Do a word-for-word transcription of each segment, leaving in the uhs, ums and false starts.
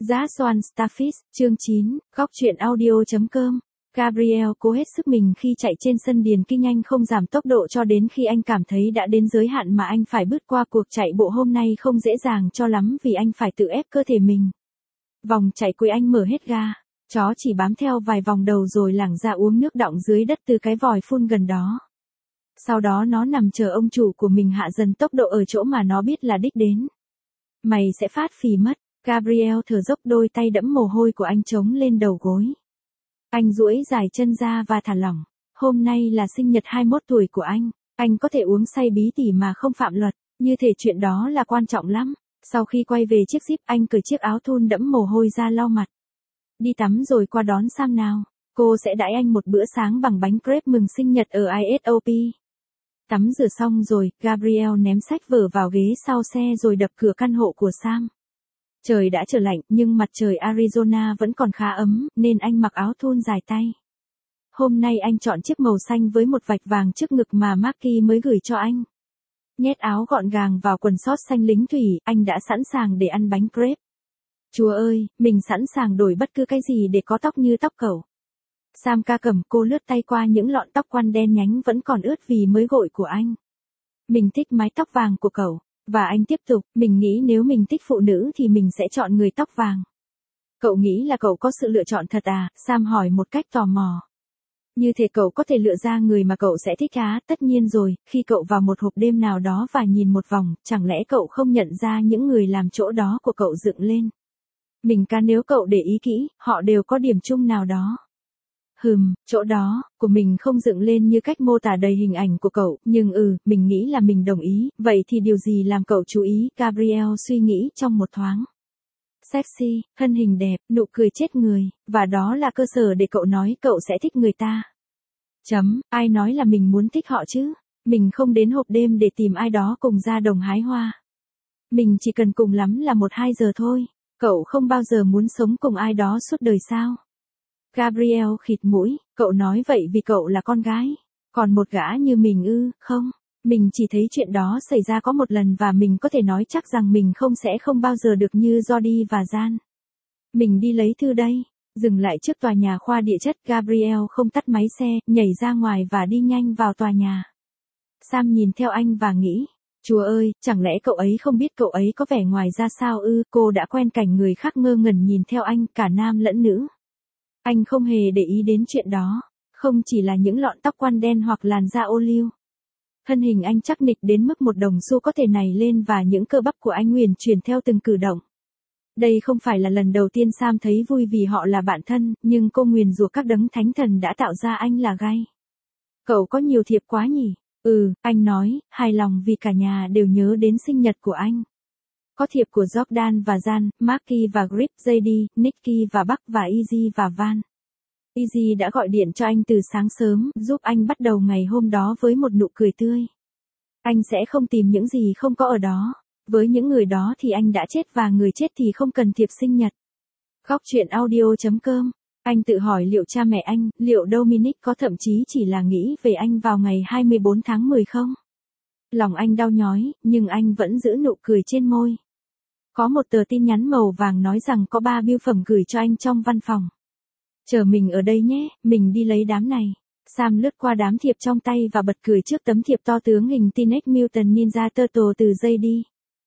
Giá Swan Starfish, chương chín, góc truyện audio.com. Gabriel cố hết sức mình khi chạy trên sân điền kinh anh không giảm tốc độ cho đến khi anh cảm thấy đã đến giới hạn mà anh phải bước qua. Cuộc chạy bộ hôm nay không dễ dàng cho lắm vì anh phải tự ép cơ thể mình. Vòng chạy cuối anh mở hết ga, chó chỉ bám theo vài vòng đầu rồi lảng ra uống nước đọng dưới đất từ cái vòi phun gần đó. Sau đó nó nằm chờ ông chủ của mình hạ dần tốc độ ở chỗ mà nó biết là đích đến. Mày sẽ phát phì mất. Gabriel thở dốc, đôi tay đẫm mồ hôi của anh trống lên đầu gối. Anh duỗi dài chân ra và thả lỏng. Hôm nay là sinh nhật hai mươi mốt tuổi của anh. Anh có thể uống say bí tỉ mà không phạm luật. Như thể chuyện đó là quan trọng lắm. Sau khi quay về chiếc Jeep, anh cởi chiếc áo thun đẫm mồ hôi ra lau mặt. Đi tắm rồi qua đón Sam nào. Cô sẽ đãi anh một bữa sáng bằng bánh crepe mừng sinh nhật ở i ét o pê. Tắm rửa xong rồi, Gabriel ném sách vở vào ghế sau xe rồi đập cửa căn hộ của Sam. Trời đã trở lạnh nhưng mặt trời Arizona vẫn còn khá ấm nên anh mặc áo thun dài tay. Hôm nay anh chọn chiếc màu xanh với một vạch vàng trước ngực mà Marky mới gửi cho anh. Nhét áo gọn gàng vào quần sót xanh lính thủy, anh đã sẵn sàng để ăn bánh crepe. Chúa ơi, mình sẵn sàng đổi bất cứ cái gì để có tóc như tóc cậu. Sam ca cầm, cô lướt tay qua những lọn tóc quăn đen nhánh vẫn còn ướt vì mới gội của anh. Mình thích mái tóc vàng của cậu. Và anh tiếp tục, mình nghĩ nếu mình thích phụ nữ thì mình sẽ chọn người tóc vàng. Cậu nghĩ là cậu có sự lựa chọn thật à? Sam hỏi một cách tò mò. Như thể cậu có thể lựa ra người mà cậu sẽ thích á? Tất nhiên rồi, khi cậu vào một hộp đêm nào đó và nhìn một vòng, chẳng lẽ cậu không nhận ra những người làm chỗ đó của cậu dựng lên? Mình ca nếu cậu để ý kỹ, họ đều có điểm chung nào đó. Hừm, chỗ đó, của mình không dựng lên như cách mô tả đầy hình ảnh của cậu, nhưng ừ, mình nghĩ là mình đồng ý, vậy thì điều gì làm cậu chú ý? Gabriel suy nghĩ trong một thoáng. Sexy, thân hình đẹp, nụ cười chết người, và đó là cơ sở để cậu nói cậu sẽ thích người ta. Chấm, ai nói là mình muốn thích họ chứ? Mình không đến hộp đêm để tìm ai đó cùng ra đồng hái hoa. Mình chỉ cần cùng lắm là một hai giờ thôi, cậu không bao giờ muốn sống cùng ai đó suốt đời sao? Gabriel khịt mũi, cậu nói vậy vì cậu là con gái. Còn một gã như mình ư, không. Mình chỉ thấy chuyện đó xảy ra có một lần và mình có thể nói chắc rằng mình không sẽ không bao giờ được như Jody và Jan. Mình đi lấy thư đây. Dừng lại trước tòa nhà khoa địa chất, Gabriel không tắt máy xe, nhảy ra ngoài và đi nhanh vào tòa nhà. Sam nhìn theo anh và nghĩ, chúa ơi, chẳng lẽ cậu ấy không biết cậu ấy có vẻ ngoài ra sao ư? Cô đã quen cảnh người khác ngơ ngẩn nhìn theo anh, cả nam lẫn nữ. Anh không hề để ý đến chuyện đó, không chỉ là những lọn tóc quăn đen hoặc làn da ô liu. Thân hình anh chắc nịch đến mức một đồng xu có thể nảy lên và những cơ bắp của anh uyển chuyển theo từng cử động. Đây không phải là lần đầu tiên Sam thấy vui vì họ là bạn thân, nhưng cô nguyền rủa các đấng thánh thần đã tạo ra anh là gay. Cậu có nhiều thiệp quá nhỉ? Ừ, anh nói, hài lòng vì cả nhà đều nhớ đến sinh nhật của anh. Có thiệp của Jordan và Jan, Marky và Grip, gi đi, Nicky và Buck và Izzy và Van. Izzy đã gọi điện cho anh từ sáng sớm, giúp anh bắt đầu ngày hôm đó với một nụ cười tươi. Anh sẽ không tìm những gì không có ở đó. Với những người đó thì anh đã chết và người chết thì không cần thiệp sinh nhật. Góc truyện audio.com. Anh tự hỏi liệu cha mẹ anh, liệu Dominic có thậm chí chỉ là nghĩ về anh vào ngày hai mươi bốn tháng mười không? Lòng anh đau nhói, nhưng anh vẫn giữ nụ cười trên môi. Có một tờ tin nhắn màu vàng nói rằng có ba bưu phẩm gửi cho anh trong văn phòng. Chờ mình ở đây nhé, mình đi lấy đám này. Sam lướt qua đám thiệp trong tay và bật cười trước tấm thiệp to tướng hình Teenage Mutant Ninja Turtle từ gi đi.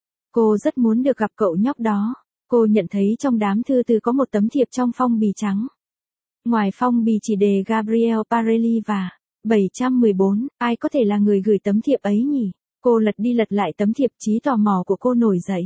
Cô rất muốn được gặp cậu nhóc đó. Cô nhận thấy trong đám thư từ có một tấm thiệp trong phong bì trắng. Ngoài phong bì chỉ đề Gabriel Parelli và bảy trăm mười bốn, ai có thể là người gửi tấm thiệp ấy nhỉ? Cô lật đi lật lại tấm thiệp, trí tò mò của cô nổi dậy.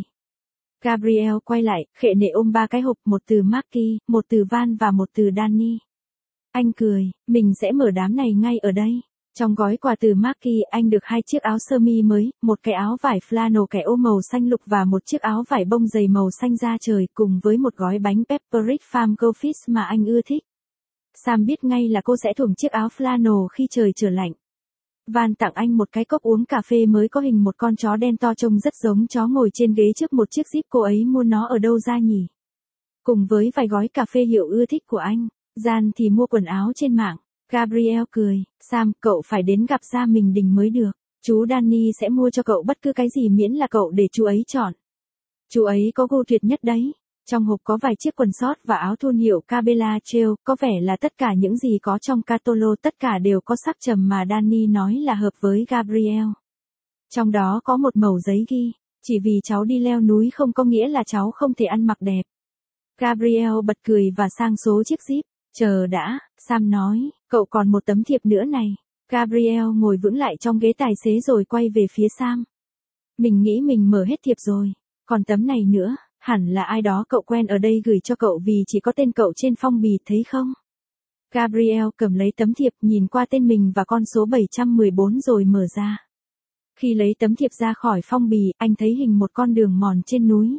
Gabriel quay lại, khệ nệ ôm ba cái hộp, một từ Marky, một từ Van và một từ Danny. Anh cười, mình sẽ mở đám này ngay ở đây. Trong gói quà từ Marky, anh được hai chiếc áo sơ mi mới, một cái áo vải flannel kẻ ô màu xanh lục và một chiếc áo vải bông dày màu xanh da trời cùng với một gói bánh Pepperidge Farm Goldfish mà anh ưa thích. Sam biết ngay là cô sẽ thưởng chiếc áo flannel khi trời trở lạnh. Van tặng anh một cái cốc uống cà phê mới có hình một con chó đen to trông rất giống chó ngồi trên ghế trước một chiếc Jeep. Cô ấy mua nó ở đâu ra nhỉ? Cùng với vài gói cà phê hiệu ưa thích của anh, Jan thì mua quần áo trên mạng. Gabriel cười, Sam, cậu phải đến gặp Gia Mình Đình mới được. Chú Danny sẽ mua cho cậu bất cứ cái gì miễn là cậu để chú ấy chọn. Chú ấy có gu tuyệt nhất đấy. Trong hộp có vài chiếc quần sót và áo thun hiệu Cabela Trail, có vẻ là tất cả những gì có trong catalog tất cả đều có sắc trầm mà Danny nói là hợp với Gabriel. Trong đó có một mẩu giấy ghi, chỉ vì cháu đi leo núi không có nghĩa là cháu không thể ăn mặc đẹp. Gabriel bật cười và sang số chiếc Jeep. Chờ đã, Sam nói, cậu còn một tấm thiệp nữa này. Gabriel ngồi vững lại trong ghế tài xế rồi quay về phía Sam. Mình nghĩ mình mở hết thiệp rồi. Còn tấm này nữa, hẳn là ai đó cậu quen ở đây gửi cho cậu vì chỉ có tên cậu trên phong bì thấy không? Gabriel cầm lấy tấm thiệp nhìn qua tên mình và con số bảy trăm mười bốn rồi mở ra. Khi lấy tấm thiệp ra khỏi phong bì, anh thấy hình một con đường mòn trên núi.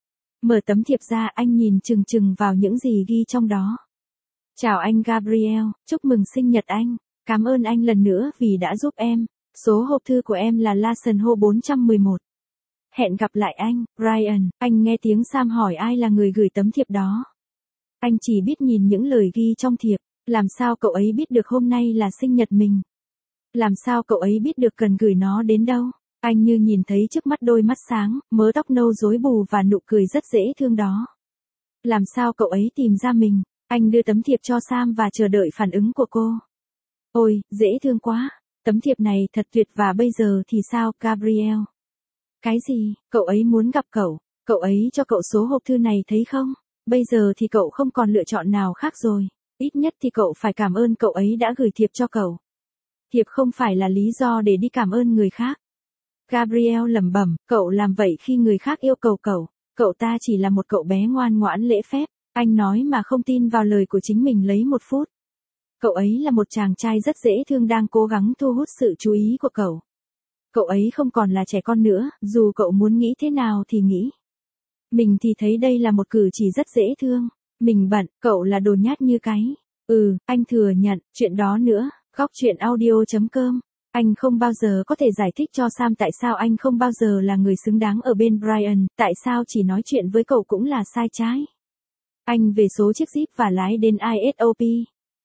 Mở tấm thiệp ra, anh nhìn chừng chừng vào những gì ghi trong đó. Chào anh Gabriel, chúc mừng sinh nhật anh. Cảm ơn anh lần nữa vì đã giúp em. Số hộp thư của em là Lawson Ho bốn trăm mười một. Hẹn gặp lại anh, Brian. Anh nghe tiếng Sam hỏi ai là người gửi tấm thiệp đó. Anh chỉ biết nhìn những lời ghi trong thiệp. Làm sao cậu ấy biết được hôm nay là sinh nhật mình? Làm sao cậu ấy biết được cần gửi nó đến đâu? Anh như nhìn thấy trước mắt đôi mắt sáng, mớ tóc nâu rối bù và nụ cười rất dễ thương đó. Làm sao cậu ấy tìm ra mình? Anh đưa tấm thiệp cho Sam và chờ đợi phản ứng của cô. Ôi, dễ thương quá. Tấm thiệp này thật tuyệt và bây giờ thì sao, Gabriel? Cái gì? Cậu ấy muốn gặp cậu. Cậu ấy cho cậu số hộp thư này thấy không? Bây giờ thì cậu không còn lựa chọn nào khác rồi. Ít nhất thì cậu phải cảm ơn cậu ấy đã gửi thiệp cho cậu. Thiệp không phải là lý do để đi cảm ơn người khác. Gabriel lẩm bẩm, cậu làm vậy khi người khác yêu cầu cậu. Cậu ta chỉ là một cậu bé ngoan ngoãn lễ phép. Anh nói mà không tin vào lời của chính mình lấy một phút. Cậu ấy là một chàng trai rất dễ thương đang cố gắng thu hút sự chú ý của cậu. Cậu ấy không còn là trẻ con nữa, dù cậu muốn nghĩ thế nào thì nghĩ. Mình thì thấy đây là một cử chỉ rất dễ thương. Mình bận, cậu là đồ nhát như cái. Ừ, anh thừa nhận, chuyện đó nữa. Góc chuyện audio chấm com. Anh không bao giờ có thể giải thích cho Sam tại sao anh không bao giờ là người xứng đáng ở bên Brian, tại sao chỉ nói chuyện với cậu cũng là sai trái. Anh về số chiếc Jeep và lái đến i ét o pê.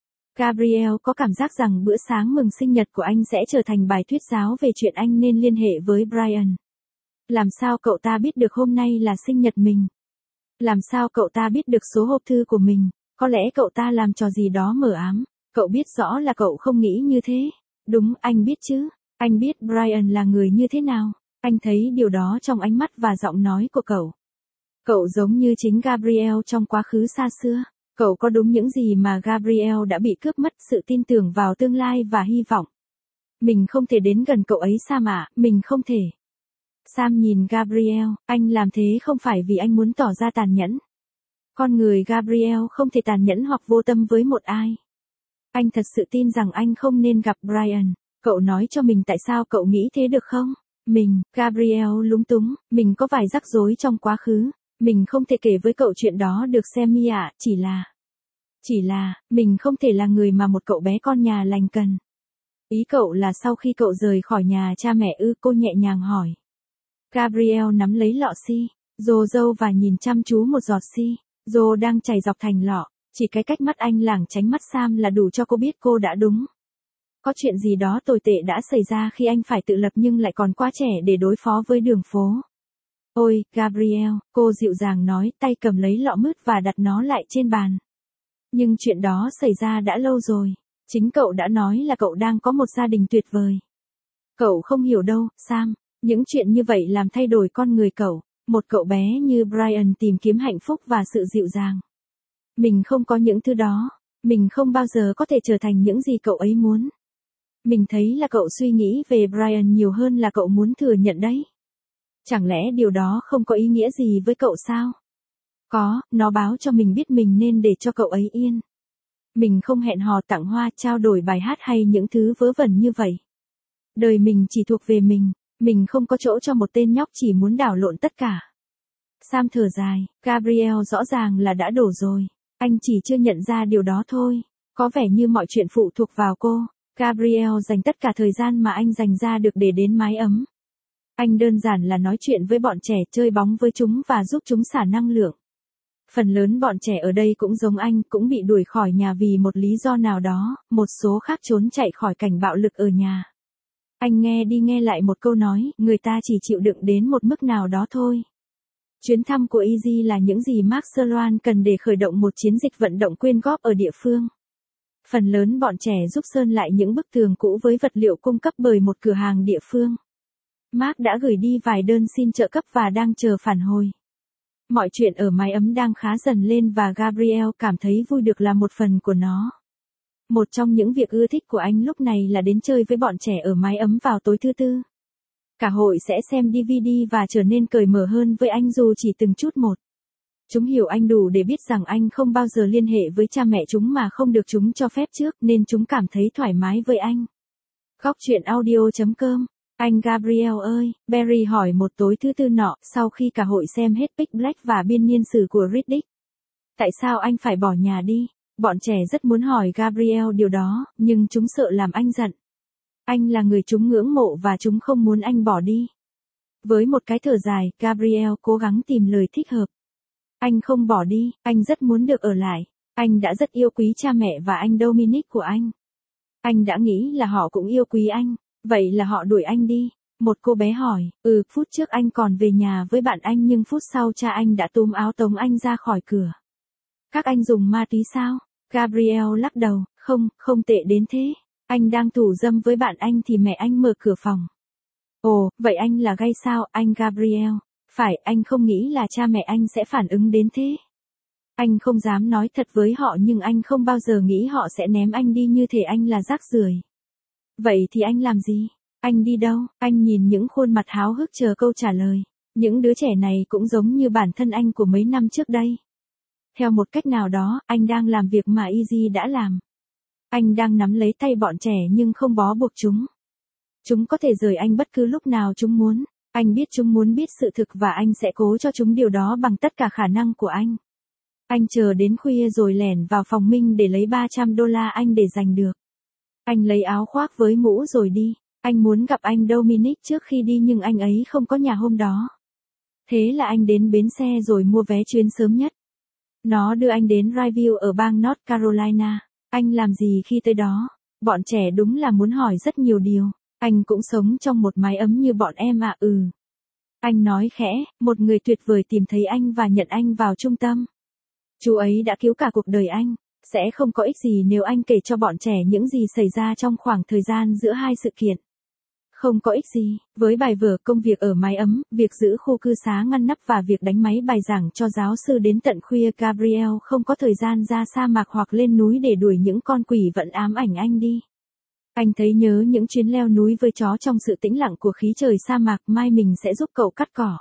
Gabriel có cảm giác rằng bữa sáng mừng sinh nhật của anh sẽ trở thành bài thuyết giáo về chuyện anh nên liên hệ với Brian. Làm sao cậu ta biết được hôm nay là sinh nhật mình? Làm sao cậu ta biết được số hộp thư của mình? Có lẽ cậu ta làm trò gì đó mờ ám. Cậu biết rõ là cậu không nghĩ như thế. Đúng, anh biết chứ. Anh biết Brian là người như thế nào. Anh thấy điều đó trong ánh mắt và giọng nói của cậu. Cậu giống như chính Gabriel trong quá khứ xa xưa. Cậu có đúng những gì mà Gabriel đã bị cướp mất, sự tin tưởng vào tương lai và hy vọng. Mình không thể đến gần cậu ấy Sam ạ, mình không thể. Sam nhìn Gabriel, anh làm thế không phải vì anh muốn tỏ ra tàn nhẫn. Con người Gabriel không thể tàn nhẫn hoặc vô tâm với một ai. Anh thật sự tin rằng anh không nên gặp Brian. Cậu nói cho mình tại sao cậu nghĩ thế được không? Mình, Gabriel lúng túng, mình có vài rắc rối trong quá khứ. Mình không thể kể với cậu chuyện đó được Sammy ạ, chỉ là... Chỉ là, mình không thể là người mà một cậu bé con nhà lành cần. Ý cậu là sau khi cậu rời khỏi nhà cha mẹ ư? Cô nhẹ nhàng hỏi. Gabriel nắm lấy lọ xi, rồ râu và nhìn chăm chú một giọt xi, rồ đang chảy dọc thành lọ. Chỉ cái cách mắt anh lảng tránh mắt Sam là đủ cho cô biết cô đã đúng. Có chuyện gì đó tồi tệ đã xảy ra khi anh phải tự lập nhưng lại còn quá trẻ để đối phó với đường phố. Ôi, Gabriel, cô dịu dàng nói, tay cầm lấy lọ mứt và đặt nó lại trên bàn. Nhưng chuyện đó xảy ra đã lâu rồi. Chính cậu đã nói là cậu đang có một gia đình tuyệt vời. Cậu không hiểu đâu, Sam. Những chuyện như vậy làm thay đổi con người cậu. Một cậu bé như Brian tìm kiếm hạnh phúc và sự dịu dàng. Mình không có những thứ đó. Mình không bao giờ có thể trở thành những gì cậu ấy muốn. Mình thấy là cậu suy nghĩ về Brian nhiều hơn là cậu muốn thừa nhận đấy. Chẳng lẽ điều đó không có ý nghĩa gì với cậu sao? Có, nó báo cho mình biết mình nên để cho cậu ấy yên. Mình không hẹn hò tặng hoa, trao đổi bài hát hay những thứ vớ vẩn như vậy. Đời mình chỉ thuộc về mình, mình không có chỗ cho một tên nhóc chỉ muốn đảo lộn tất cả. Sam thở dài, Gabriel rõ ràng là đã đổ rồi. Anh chỉ chưa nhận ra điều đó thôi. Có vẻ như mọi chuyện phụ thuộc vào cô. Gabriel dành tất cả thời gian mà anh dành ra được để đến mái ấm. Anh đơn giản là nói chuyện với bọn trẻ, chơi bóng với chúng và giúp chúng xả năng lượng. Phần lớn bọn trẻ ở đây cũng giống anh, cũng bị đuổi khỏi nhà vì một lý do nào đó, một số khác trốn chạy khỏi cảnh bạo lực ở nhà. Anh nghe đi nghe lại một câu nói, người ta chỉ chịu đựng đến một mức nào đó thôi. Chuyến thăm của Easy là những gì Mark Serloan cần để khởi động một chiến dịch vận động quyên góp ở địa phương. Phần lớn bọn trẻ giúp sơn lại những bức tường cũ với vật liệu cung cấp bởi một cửa hàng địa phương. Mark đã gửi đi vài đơn xin trợ cấp và đang chờ phản hồi. Mọi chuyện ở mái ấm đang khá dần lên và Gabriel cảm thấy vui được là một phần của nó. Một trong những việc ưa thích của anh lúc này là đến chơi với bọn trẻ ở mái ấm vào tối thứ tư. Cả hội sẽ xem đê vê đê và trở nên cởi mở hơn với anh dù chỉ từng chút một. Chúng hiểu anh đủ để biết rằng anh không bao giờ liên hệ với cha mẹ chúng mà không được chúng cho phép trước nên chúng cảm thấy thoải mái với anh. Góc chuyện audio chấm com. Anh Gabriel ơi, Barry hỏi một tối thứ tư nọ sau khi cả hội xem hết Pitch Black và biên niên sử của Riddick. Tại sao anh phải bỏ nhà đi? Bọn trẻ rất muốn hỏi Gabriel điều đó, nhưng chúng sợ làm anh giận. Anh là người chúng ngưỡng mộ và chúng không muốn anh bỏ đi. Với một cái thở dài, Gabriel cố gắng tìm lời thích hợp. Anh không bỏ đi, anh rất muốn được ở lại. Anh đã rất yêu quý cha mẹ và anh Dominic của anh. Anh đã nghĩ là họ cũng yêu quý anh, vậy là họ đuổi anh đi. Một cô bé hỏi, ừ, phút trước anh còn về nhà với bạn anh nhưng phút sau cha anh đã túm áo tống anh ra khỏi cửa. Các anh dùng ma túy sao? Gabriel lắc đầu, không, không tệ đến thế. Anh đang thủ dâm với bạn anh thì mẹ anh mở cửa phòng. Ồ, vậy anh là gay sao, anh Gabriel? Phải, anh không nghĩ là cha mẹ anh sẽ phản ứng đến thế. Anh không dám nói thật với họ nhưng anh không bao giờ nghĩ họ sẽ ném anh đi như thể anh là rác rưởi. Vậy thì anh làm gì? Anh đi đâu? Anh nhìn những khuôn mặt háo hức chờ câu trả lời. Những đứa trẻ này cũng giống như bản thân anh của mấy năm trước đây. Theo một cách nào đó, anh đang làm việc mà Easy đã làm. Anh đang nắm lấy tay bọn trẻ nhưng không bó buộc chúng. Chúng có thể rời anh bất cứ lúc nào chúng muốn. Anh biết chúng muốn biết sự thực và anh sẽ cố cho chúng điều đó bằng tất cả khả năng của anh. Anh chờ đến khuya rồi lẻn vào phòng Minh để lấy ba trăm đô la anh để giành được. Anh lấy áo khoác với mũ rồi đi. Anh muốn gặp anh Dominic trước khi đi nhưng anh ấy không có nhà hôm đó. Thế là anh đến bến xe rồi mua vé chuyến sớm nhất. Nó đưa anh đến Riveview ở bang North Carolina. Anh làm gì khi tới đó? Bọn trẻ đúng là muốn hỏi rất nhiều điều. Anh cũng sống trong một mái ấm như bọn em à ừ. Anh nói khẽ, một người tuyệt vời tìm thấy anh và nhận anh vào trung tâm. Chú ấy đã cứu cả cuộc đời anh. Sẽ không có ích gì nếu anh kể cho bọn trẻ những gì xảy ra trong khoảng thời gian giữa hai sự kiện. Không có ích gì, với bài vở công việc ở mái ấm, việc giữ khu cư xá ngăn nắp và việc đánh máy bài giảng cho giáo sư đến tận khuya, Gabriel không có thời gian ra sa mạc hoặc lên núi để đuổi những con quỷ vẫn ám ảnh anh đi. Anh thấy nhớ những chuyến leo núi với chó trong sự tĩnh lặng của khí trời sa mạc, mai mình sẽ giúp cậu cắt cỏ.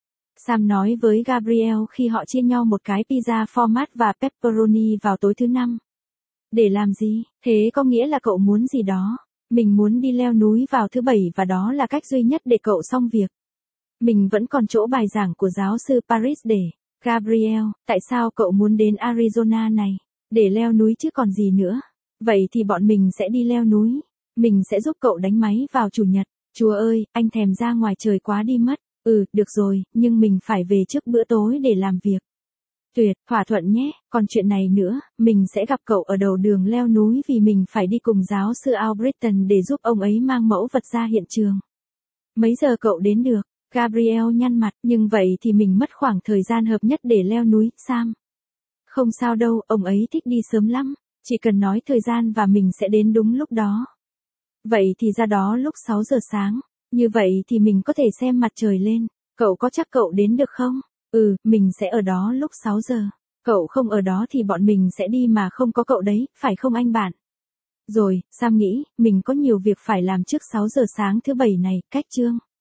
Sam nói với Gabriel khi họ chia nhau một cái pizza format và pepperoni vào tối thứ năm. Để làm gì? Thế có nghĩa là cậu muốn gì đó. Mình muốn đi leo núi vào thứ bảy và đó là cách duy nhất để cậu xong việc. Mình vẫn còn chỗ bài giảng của giáo sư Paris để. Gabriel, tại sao cậu muốn đến Arizona này? Để leo núi chứ còn gì nữa. Vậy thì bọn mình sẽ đi leo núi. Mình sẽ giúp cậu đánh máy vào chủ nhật. Chúa ơi, anh thèm ra ngoài trời quá đi mất. Ừ, được rồi, nhưng mình phải về trước bữa tối để làm việc. Tuyệt, thỏa thuận nhé, còn chuyện này nữa, mình sẽ gặp cậu ở đầu đường leo núi vì mình phải đi cùng giáo sư Albritton để giúp ông ấy mang mẫu vật ra hiện trường. Mấy giờ cậu đến được? Gabriel nhăn mặt, nhưng vậy thì mình mất khoảng thời gian hợp nhất để leo núi, Sam. Không sao đâu, ông ấy thích đi sớm lắm, chỉ cần nói thời gian và mình sẽ đến đúng lúc đó. Vậy thì ra đó lúc sáu giờ sáng, như vậy thì mình có thể xem mặt trời lên, cậu có chắc cậu đến được không? Ừ, mình sẽ ở đó lúc sáu giờ. Cậu không ở đó thì bọn mình sẽ đi mà không có cậu đấy, phải không anh bạn? Rồi, Sam nghĩ, mình có nhiều việc phải làm trước sáu giờ sáng thứ bảy này, cách chương.